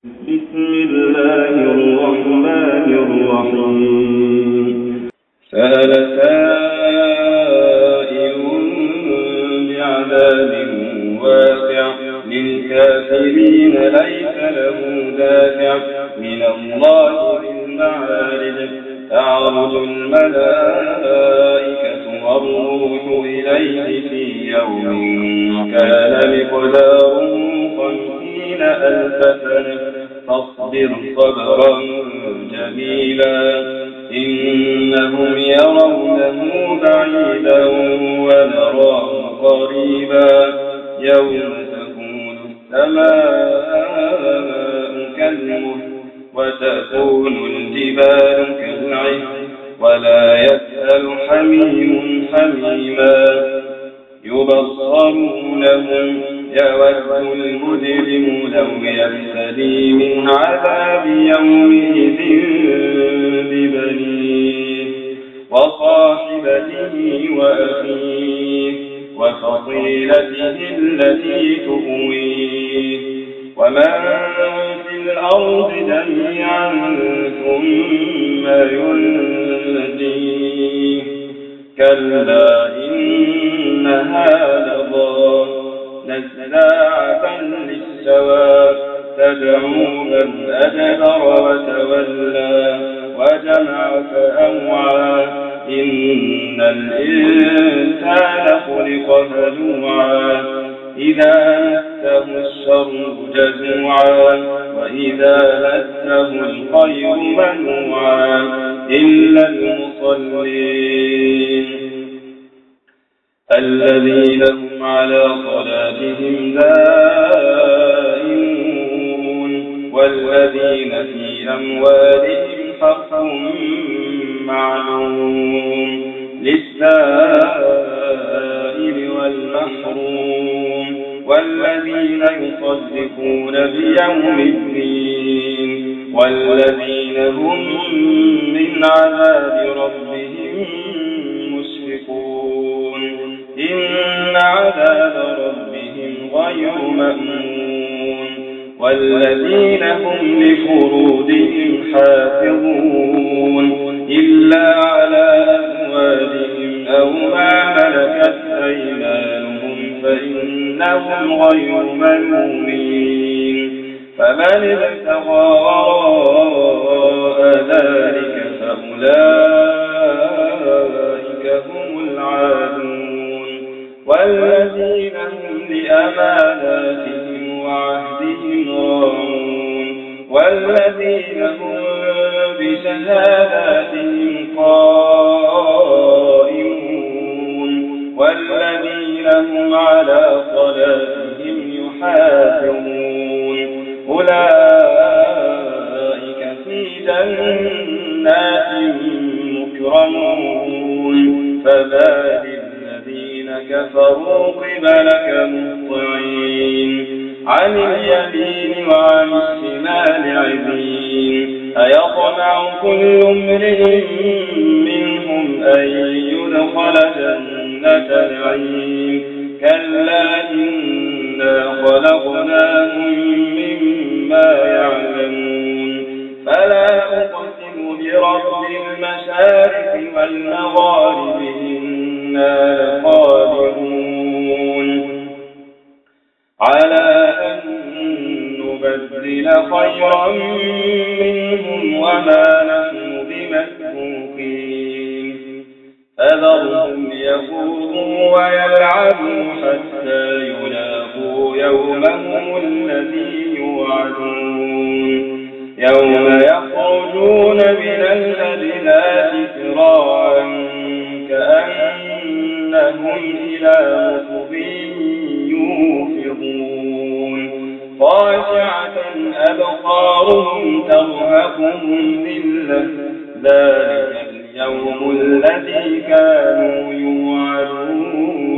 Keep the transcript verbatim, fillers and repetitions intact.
بسم الله الرحمن الرحيم. سأل سائل بعذاب واقع للكافرين ليس له دافع من الله ذي المعارج تعرج الملائكة والروح إليه في يوم كان مقداره خمسين ألف سنة فاصبر صبرا جميلا إنهم يرونه بعيدا ونراه قريبا يوم تكون السماء كالمهل وتكون الجبال كالعهن ولا يسأل حميم حميما يبصرونهم يود المجرم لو يفتدي من عذاب يومئذ ببنيه وصاحبته وأخيه وفصيلته التي تؤويه ومن في الأرض جميعا ثم ينجيه كلا إنها لظى نزاعة للشوى تدعو من أدبر وتولى وجمع فأوعى إن الإنسان خلق هلوعا إذا مسه الشر جزوعا وإذا مسه الخير منوعا إلا المصلين الذين هم على صلاتهم دائمون والذين في أموالهم حق معلوم للسائل والمحروم والذين يصدقون بيوم الدين والذين هم من عذاب ربهم مشفقون إن عذاب ربهم غير مأمون والذين هم لفروجهم حافظون إلا على أزواجهم أو ما ملكت أيمانهم فإنهم غير ملومين فمن ابتغى وراء ذلك فأولئك هم العادون والذين هم لأماناتهم وعهدهم راعون والذين هم بشهاداتهم قائمون والذين هم على صلاتهم يحافظون أولئك في جنات مكرمون فبادل الذين كفروا قبلك مهطعين عن اليمين وعن الشمال عزين أيطمع كل امرئ منهم أن يدخل جنة نعيم كلا إنا خلقناهم مما يعلمون فلا أقسم برب المشارق والمغارب إنا لقادرون على أن نبدل خيرا منهم وما نحن بمسبوقين فذرهم يخوضوا ويلعبوا حتى يلاقوا يومهم الذي يوعدون يوم يخرجون من الأجداث سراعا كأنهم إلى نصب يوفضون خاشعة أبصارهم ترهقهم ذلة ذلك اليوم الذي كانوا يوعدون